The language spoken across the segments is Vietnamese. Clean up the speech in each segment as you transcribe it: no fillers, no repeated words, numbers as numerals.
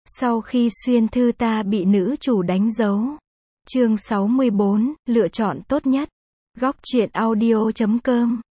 Sau khi xuyên thư ta bị nữ chủ đánh dấu. Chương 64, lựa chọn tốt nhất. Góc truyện audio.com.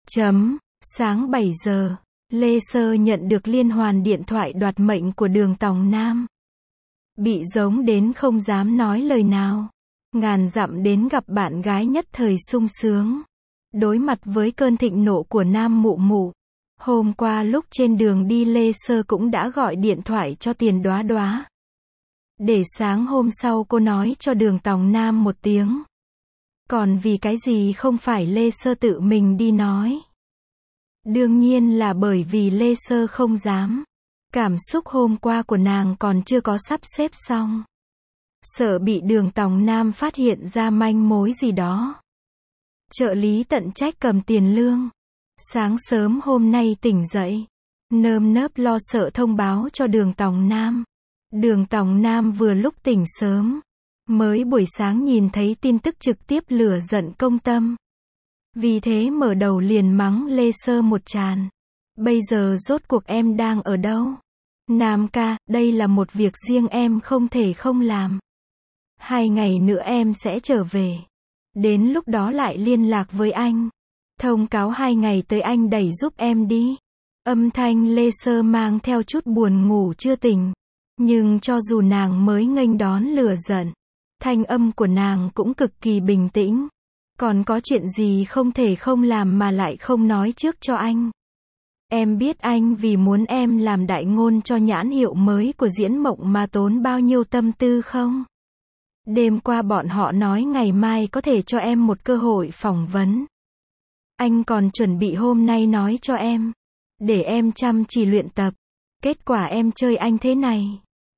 Sáng 7 giờ, Lê Sơ nhận được liên hoàn điện thoại đoạt mệnh của Đường Tòng Nam. Bị giống đến không dám nói lời nào. Ngàn dặm đến gặp bạn gái nhất thời sung sướng. Đối mặt với cơn thịnh nộ của Nam Mụ Mụ. Hôm qua lúc trên đường đi Lê Sơ cũng đã gọi điện thoại cho Tiền Đoá Đoá. Để sáng hôm sau cô nói cho Đường Tòng Nam một tiếng. Còn vì cái gì không phải Lê Sơ tự mình đi nói? Đương nhiên là bởi vì Lê Sơ không dám. Cảm xúc hôm qua của nàng còn chưa có sắp xếp xong. Sợ bị Đường Tòng Nam phát hiện ra manh mối gì đó. Trợ lý tận trách cầm tiền lương. Sáng sớm hôm nay tỉnh dậy, nơm nớp lo sợ thông báo cho Đường Tòng Nam. Đường Tòng Nam vừa lúc tỉnh sớm, mới buổi sáng nhìn thấy tin tức trực tiếp lửa giận công tâm. Vì thế mở đầu liền mắng Lê Sơ một tràn. Bây giờ rốt cuộc em đang ở đâu? Nam ca, đây là một việc riêng em không thể không làm. 2 ngày nữa em sẽ trở về. Đến lúc đó lại liên lạc với anh. Thông cáo 2 ngày tới anh đẩy giúp em đi. Âm thanh Lê Sơ mang theo chút buồn ngủ chưa tỉnh. Nhưng cho dù nàng mới nghênh đón lửa giận, thanh âm của nàng cũng cực kỳ bình tĩnh. Còn có chuyện gì không thể không làm mà lại không nói trước cho anh? Em biết anh vì muốn em làm đại ngôn cho nhãn hiệu mới của Diễn Mộng mà tốn bao nhiêu tâm tư không? Đêm qua bọn họ nói ngày mai có thể cho em một cơ hội phỏng vấn. Anh còn chuẩn bị hôm nay nói cho em. Để em chăm chỉ luyện tập. Kết quả em chơi anh thế này.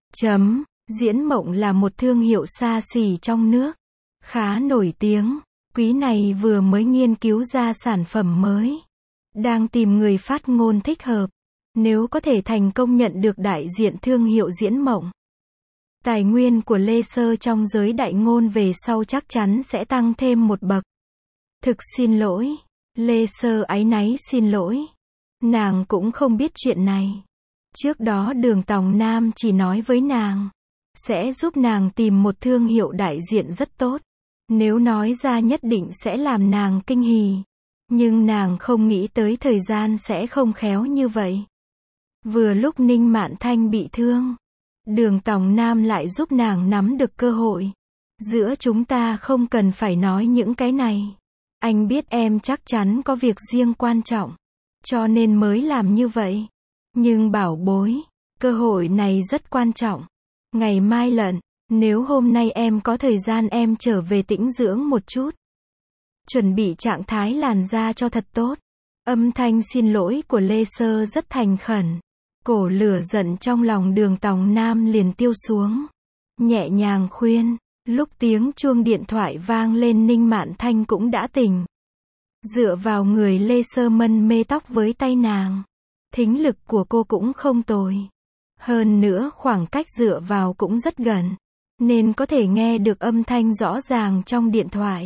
Diễn Mộng là một thương hiệu xa xỉ trong nước. Khá nổi tiếng. Quý này vừa mới nghiên cứu ra sản phẩm mới. Đang tìm người phát ngôn thích hợp. Nếu có thể thành công nhận được đại diện thương hiệu Diễn Mộng. Tài nguyên của Lê Sơ trong giới đại ngôn về sau chắc chắn sẽ tăng thêm một bậc. Thực xin lỗi. Lê Sơ áy náy xin lỗi. Nàng cũng không biết chuyện này. Trước đó Đường Tòng Nam chỉ nói với nàng. Sẽ giúp nàng tìm một thương hiệu đại diện rất tốt. Nếu nói ra nhất định sẽ làm nàng kinh hỉ. Nhưng nàng không nghĩ tới thời gian sẽ không khéo như vậy. Vừa lúc Ninh Mạn Thanh bị thương. Đường Tòng Nam lại giúp nàng nắm được cơ hội. Giữa chúng ta không cần phải nói những cái này. Anh biết em chắc chắn có việc riêng quan trọng. Cho nên mới làm như vậy. Nhưng bảo bối, cơ hội này rất quan trọng. Ngày mai lận, nếu hôm nay em có thời gian em trở về tĩnh dưỡng một chút. Chuẩn bị trạng thái làn da cho thật tốt. Âm thanh xin lỗi của Lê Sơ rất thành khẩn. Cổ lửa giận trong lòng Đường Tòng Nam liền tiêu xuống. Nhẹ nhàng khuyên. Lúc tiếng chuông điện thoại vang lên Ninh Mạn Thanh cũng đã tỉnh. Dựa vào người Lê Sơ mân mê tóc với tay nàng. Thính lực của cô cũng không tồi. Hơn nữa khoảng cách dựa vào cũng rất gần. Nên có thể nghe được âm thanh rõ ràng trong điện thoại.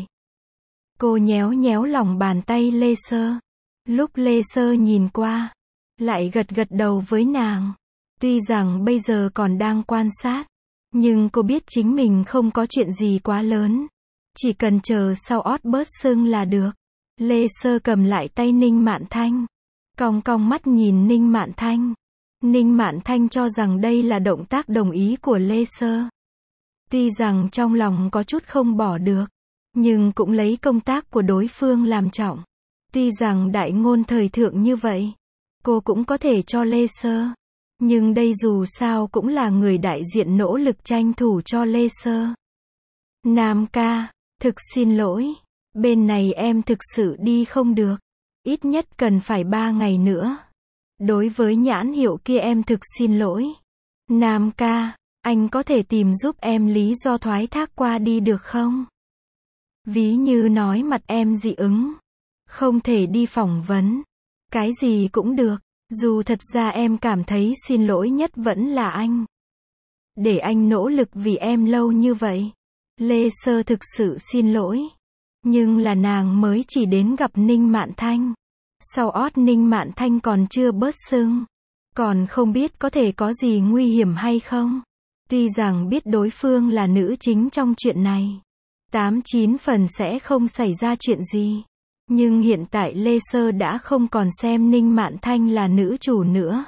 Cô nhéo nhéo lòng bàn tay Lê Sơ. Lúc Lê Sơ nhìn qua. Lại gật gật đầu với nàng. Tuy rằng bây giờ còn đang quan sát. Nhưng cô biết chính mình không có chuyện gì quá lớn. Chỉ cần chờ sau ót bớt sưng là được. Lê Sơ cầm lại tay Ninh Mạn Thanh. Cong cong mắt nhìn Ninh Mạn Thanh. Ninh Mạn Thanh cho rằng đây là động tác đồng ý của Lê Sơ. Tuy rằng trong lòng có chút không bỏ được. Nhưng cũng lấy công tác của đối phương làm trọng. Tuy rằng đại ngôn thời thượng như vậy. Cô cũng có thể cho Lê Sơ. Nhưng đây dù sao cũng là người đại diện nỗ lực tranh thủ cho Lê Sơ. Nam ca, thực xin lỗi. Bên này em thực sự đi không được. Ít nhất cần phải 3 ngày nữa. Đối với nhãn hiệu kia em thực xin lỗi. Nam ca, anh có thể tìm giúp em lý do thoái thác qua đi được không? Ví như nói mặt em dị ứng. Không thể đi phỏng vấn. Cái gì cũng được. Dù thật ra em cảm thấy xin lỗi nhất vẫn là anh. Để anh nỗ lực vì em lâu như vậy. Lê Sơ thực sự xin lỗi. Nhưng là nàng mới chỉ đến gặp Ninh Mạn Thanh. Sau ót Ninh Mạn Thanh còn chưa bớt sưng. Còn không biết có thể có gì nguy hiểm hay không. Tuy rằng biết đối phương là nữ chính trong chuyện này, 89 phần sẽ không xảy ra chuyện gì. Nhưng hiện tại Lê Sơ đã không còn xem Ninh Mạn Thanh là nữ chủ nữa,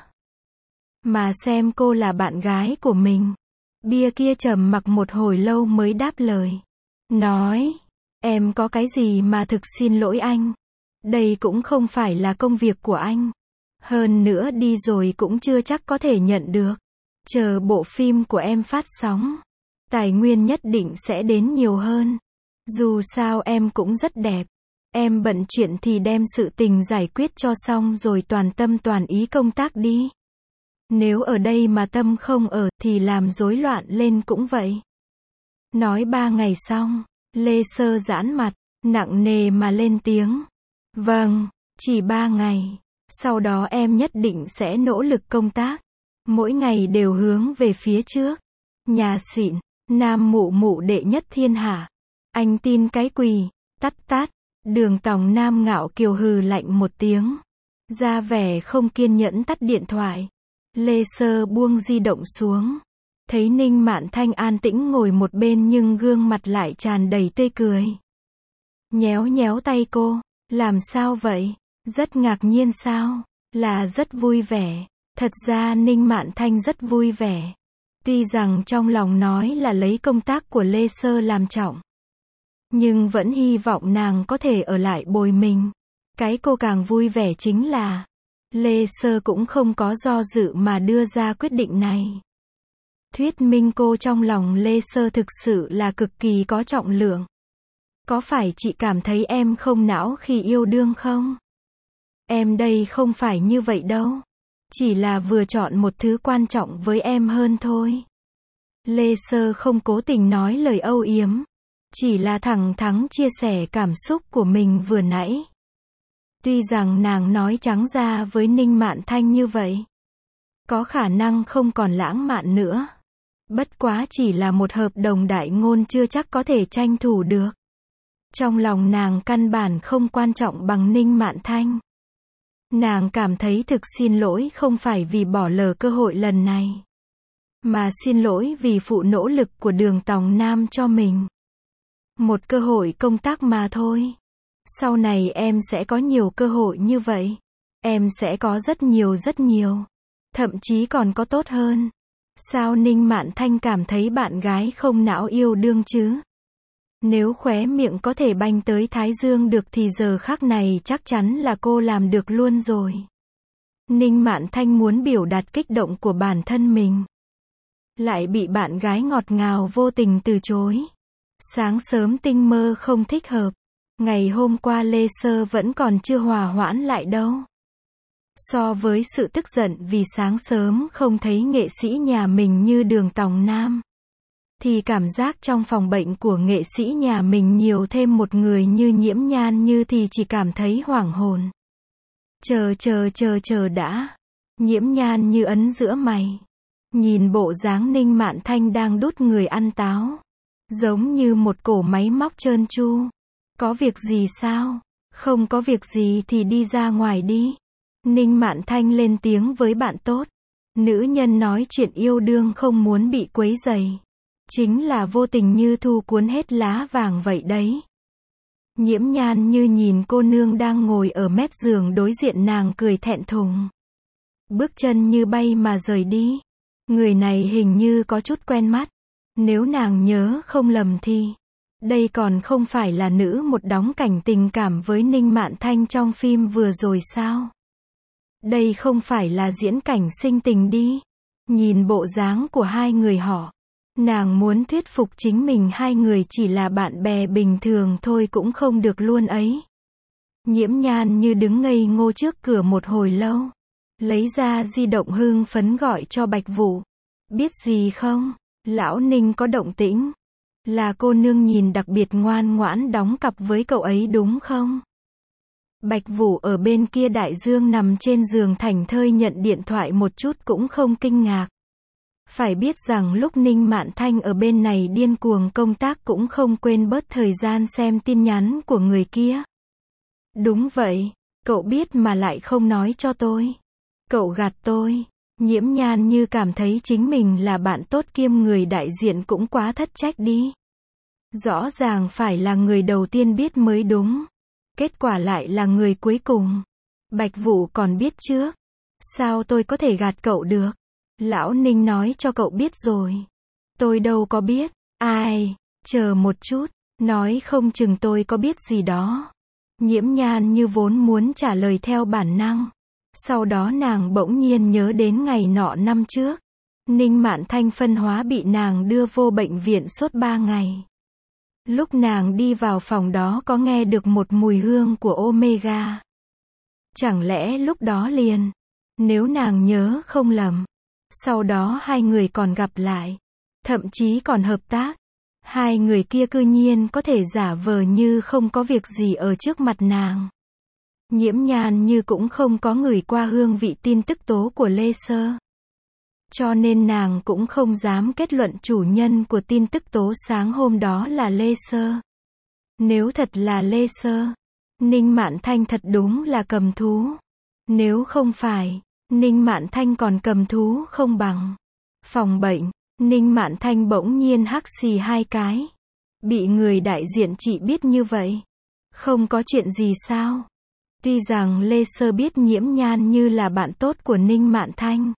mà xem cô là bạn gái của mình. Bia kia trầm mặc một hồi lâu mới đáp lời. Nói, em có cái gì mà thực xin lỗi anh. Đây cũng không phải là công việc của anh. Hơn nữa đi rồi cũng chưa chắc có thể nhận được. Chờ bộ phim của em phát sóng, tài nguyên nhất định sẽ đến nhiều hơn. Dù sao em cũng rất đẹp. Em bận chuyện thì đem sự tình giải quyết cho xong rồi toàn tâm toàn ý công tác đi. Nếu ở đây mà tâm không ở thì làm rối loạn lên cũng vậy. Nói 3 ngày xong, Lê Sơ giãn mặt, nặng nề mà lên tiếng. Vâng, chỉ 3 ngày. Sau đó em nhất định sẽ nỗ lực công tác. Mỗi ngày đều hướng về phía trước. Nhà xịn, nam mụ mụ đệ nhất thiên hạ. Anh tin cái quỳ, tắt. Đường Tòng Nam ngạo kiều hừ lạnh một tiếng. Ra vẻ không kiên nhẫn tắt điện thoại. Lê Sơ buông di động xuống. Thấy Ninh Mạn Thanh an tĩnh ngồi một bên nhưng gương mặt lại tràn đầy tươi cười. Nhéo nhéo tay cô. Làm sao vậy? Rất ngạc nhiên sao? Là rất vui vẻ. Thật ra Ninh Mạn Thanh rất vui vẻ. Tuy rằng trong lòng nói là lấy công tác của Lê Sơ làm trọng, nhưng vẫn hy vọng nàng có thể ở lại bồi mình. Cái cô càng vui vẻ chính là Lê Sơ cũng không có do dự mà đưa ra quyết định này. Thuyết minh cô trong lòng Lê Sơ thực sự là cực kỳ có trọng lượng. Có phải chị cảm thấy em không não khi yêu đương không? Em đây không phải như vậy đâu. Chỉ là vừa chọn một thứ quan trọng với em hơn thôi. Lê Sơ không cố tình nói lời âu yếm. Chỉ là thẳng thắn chia sẻ cảm xúc của mình vừa nãy. Tuy rằng nàng nói trắng ra với Ninh Mạn Thanh như vậy, có khả năng không còn lãng mạn nữa. Bất quá chỉ là một hợp đồng đại ngôn chưa chắc có thể tranh thủ được. Trong lòng nàng căn bản không quan trọng bằng Ninh Mạn Thanh. Nàng cảm thấy thực xin lỗi không phải vì bỏ lỡ cơ hội lần này, mà xin lỗi vì phụ nỗ lực của Đường Tòng Nam cho mình. Một cơ hội công tác mà thôi. Sau này em sẽ có nhiều cơ hội như vậy. Em sẽ có rất nhiều. Thậm chí còn có tốt hơn. Sao Ninh Mạn Thanh cảm thấy bạn gái không não yêu đương chứ? Nếu khóe miệng có thể banh tới thái dương được thì giờ khắc này chắc chắn là cô làm được luôn rồi. Ninh Mạn Thanh muốn biểu đạt kích động của bản thân mình, lại bị bạn gái ngọt ngào vô tình từ chối. Sáng sớm tinh mơ không thích hợp. Ngày hôm qua Lê Sơ vẫn còn chưa hòa hoãn lại đâu. So với sự tức giận vì sáng sớm không thấy nghệ sĩ nhà mình như Đường Tòng Nam, thì cảm giác trong phòng bệnh của nghệ sĩ nhà mình nhiều thêm một người như Nhiễm Nhan Như thì chỉ cảm thấy hoảng hồn. Chờ đã. Nhiễm Nhan Như ấn giữa mày. Nhìn bộ dáng Ninh Mạn Thanh đang đút người ăn táo. Giống như một cỗ máy móc trơn tru. Có việc gì sao? Không có việc gì thì đi ra ngoài đi. Ninh Mạn Thanh lên tiếng với bạn tốt. Nữ nhân nói chuyện yêu đương không muốn bị quấy rầy. Chính là vô tình như thu cuốn hết lá vàng vậy đấy. Nhiễm Nhan Như nhìn cô nương đang ngồi ở mép giường đối diện nàng cười thẹn thùng. Bước chân như bay mà rời đi. Người này hình như có chút quen mắt. Nếu nàng nhớ không lầm thì đây còn không phải là nữ một đóng cảnh tình cảm với Ninh Mạn Thanh trong phim vừa rồi sao? Đây không phải là diễn cảnh sinh tình đi. Nhìn bộ dáng của hai người họ, nàng muốn thuyết phục chính mình hai người chỉ là bạn bè bình thường thôi cũng không được luôn ấy. Nhiễm Nhan Như đứng ngây ngô trước cửa một hồi lâu, lấy ra di động hưng phấn gọi cho Bạch Vũ. Biết gì không? Lão Ninh có động tĩnh. Là cô nương nhìn đặc biệt ngoan ngoãn đóng cặp với cậu ấy đúng không? Bạch Vũ ở bên kia đại dương nằm trên giường thảnh thơi nhận điện thoại một chút cũng không kinh ngạc. Phải biết rằng lúc Ninh Mạn Thanh ở bên này điên cuồng công tác cũng không quên bớt thời gian xem tin nhắn của người kia. Đúng vậy, cậu biết mà lại không nói cho tôi. Cậu gạt tôi. Nhiễm Nhan Như cảm thấy chính mình là bạn tốt kiêm người đại diện cũng quá thất trách đi. Rõ ràng phải là người đầu tiên biết mới đúng. Kết quả lại là người cuối cùng. Bạch Vũ còn biết trước. Sao tôi có thể gạt cậu được? Lão Ninh nói cho cậu biết rồi. Tôi đâu có biết. Ai, chờ một chút, nói không chừng tôi có biết gì đó. Nhiễm Nhan Như vốn muốn trả lời theo bản năng. Sau đó nàng bỗng nhiên nhớ đến ngày nọ năm trước. Ninh Mạn Thanh phân hóa bị nàng đưa vô bệnh viện suốt 3 ngày. Lúc nàng đi vào phòng đó có nghe được một mùi hương của Omega. Chẳng lẽ lúc đó liền, nếu nàng nhớ không lầm, sau đó hai người còn gặp lại, thậm chí còn hợp tác. Hai người kia cư nhiên có thể giả vờ như không có việc gì ở trước mặt nàng. Nhiễm Nhan Như cũng không có ngửi qua hương vị tin tức tố của Lê Sơ. Cho nên nàng cũng không dám kết luận chủ nhân của tin tức tố sáng hôm đó là Lê Sơ. Nếu thật là Lê Sơ, Ninh Mạn Thanh thật đúng là cầm thú. Nếu không phải, Ninh Mạn Thanh còn cầm thú không bằng. Phòng bệnh, Ninh Mạn Thanh bỗng nhiên hắc xì 2 cái. Bị người đại diện chị biết như vậy. Không có chuyện gì sao? Tuy rằng Lê Sơ biết Nhiễm Nhan Như là bạn tốt của Ninh Mạn Thanh,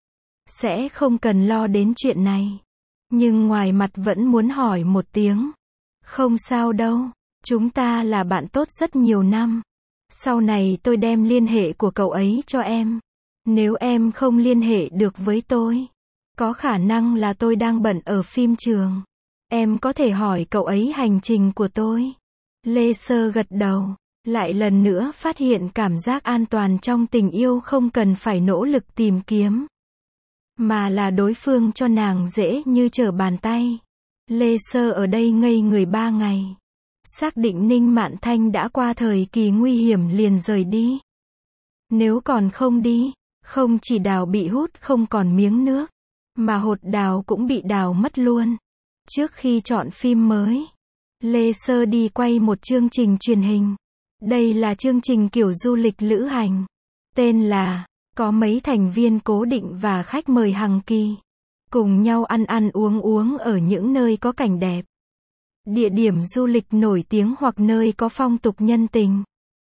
sẽ không cần lo đến chuyện này. Nhưng ngoài mặt vẫn muốn hỏi một tiếng. Không sao đâu, chúng ta là bạn tốt rất nhiều năm. Sau này tôi đem liên hệ của cậu ấy cho em. Nếu em không liên hệ được với tôi, có khả năng là tôi đang bận ở phim trường. Em có thể hỏi cậu ấy hành trình của tôi. Lê Sơ gật đầu, lại lần nữa phát hiện cảm giác an toàn trong tình yêu không cần phải nỗ lực tìm kiếm, mà là đối phương cho nàng dễ như trở bàn tay. Lê Sơ ở đây ngây người 3 ngày. Xác định Ninh Mạn Thanh đã qua thời kỳ nguy hiểm liền rời đi. Nếu còn không đi, không chỉ đào bị hút không còn miếng nước, mà hột đào cũng bị đào mất luôn. Trước khi chọn phim mới, Lê Sơ đi quay một chương trình truyền hình. Đây là chương trình kiểu du lịch lữ hành. Tên là, có mấy thành viên cố định và khách mời hàng kỳ. Cùng nhau ăn ăn uống ở những nơi có cảnh đẹp. Địa điểm du lịch nổi tiếng hoặc nơi có phong tục nhân tình.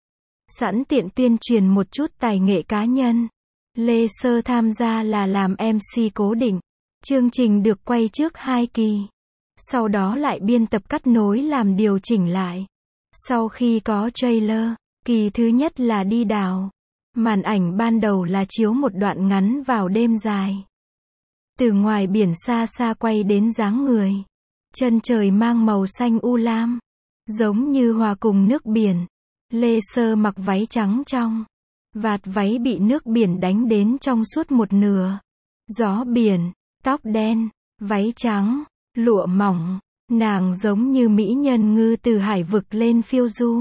Sẵn tiện tuyên truyền một chút tài nghệ cá nhân. Lê Sơ tham gia là làm MC cố định. Chương trình được quay trước 2 kỳ. Sau đó lại biên tập cắt nối làm điều chỉnh lại. Sau khi có trailer, kỳ thứ nhất là đi đào. Màn ảnh ban đầu là chiếu một đoạn ngắn vào đêm dài. Từ ngoài biển xa xa quay đến dáng người. Chân trời mang màu xanh u lam, giống như hòa cùng nước biển. Lê Sơ mặc váy trắng trong. Vạt váy bị nước biển đánh đến trong suốt một nửa. Gió biển, tóc đen, váy trắng, lụa mỏng. Nàng giống như mỹ nhân ngư từ hải vực lên phiêu du.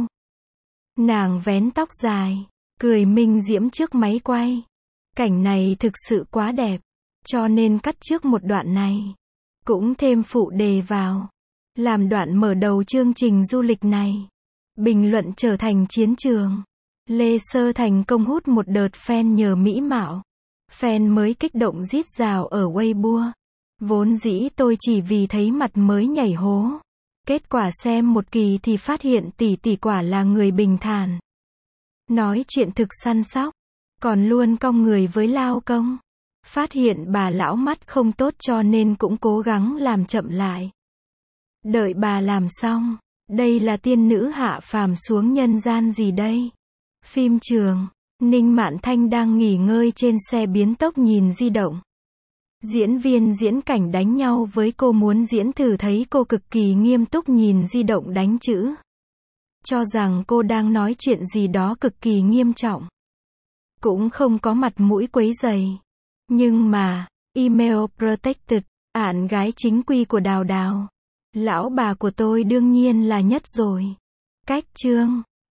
Nàng vén tóc dài, cười minh diễm trước máy quay. Cảnh này thực sự quá đẹp, cho nên cắt trước một đoạn này. Cũng thêm phụ đề vào, làm đoạn mở đầu chương trình du lịch này. Bình luận trở thành chiến trường. Lê Sơ thành công hút một đợt fan nhờ mỹ mạo. Fan mới kích động rít rào ở Weibo. Vốn dĩ tôi chỉ vì thấy mặt mới nhảy hố. Kết quả xem một kỳ thì phát hiện tỷ quả là người bình thản. Nói chuyện thực săn sóc, còn luôn cong người với lao công. Phát hiện bà lão mắt không tốt cho nên cũng cố gắng làm chậm lại. Đợi bà làm xong, đây là tiên nữ hạ phàm xuống nhân gian gì đây? Phim trường, Ninh Mạn Thanh đang nghỉ ngơi trên xe biến tốc nhìn di động. Diễn viên diễn cảnh đánh nhau với cô muốn diễn thử thấy cô cực kỳ nghiêm túc nhìn di động đánh chữ. Cho rằng cô đang nói chuyện gì đó cực kỳ nghiêm trọng. Cũng không có mặt mũi quấy rầy. Nhưng mà, email protected, ạn gái chính quy của Đào Đào. Lão bà của tôi đương nhiên là nhất rồi. Cách chương.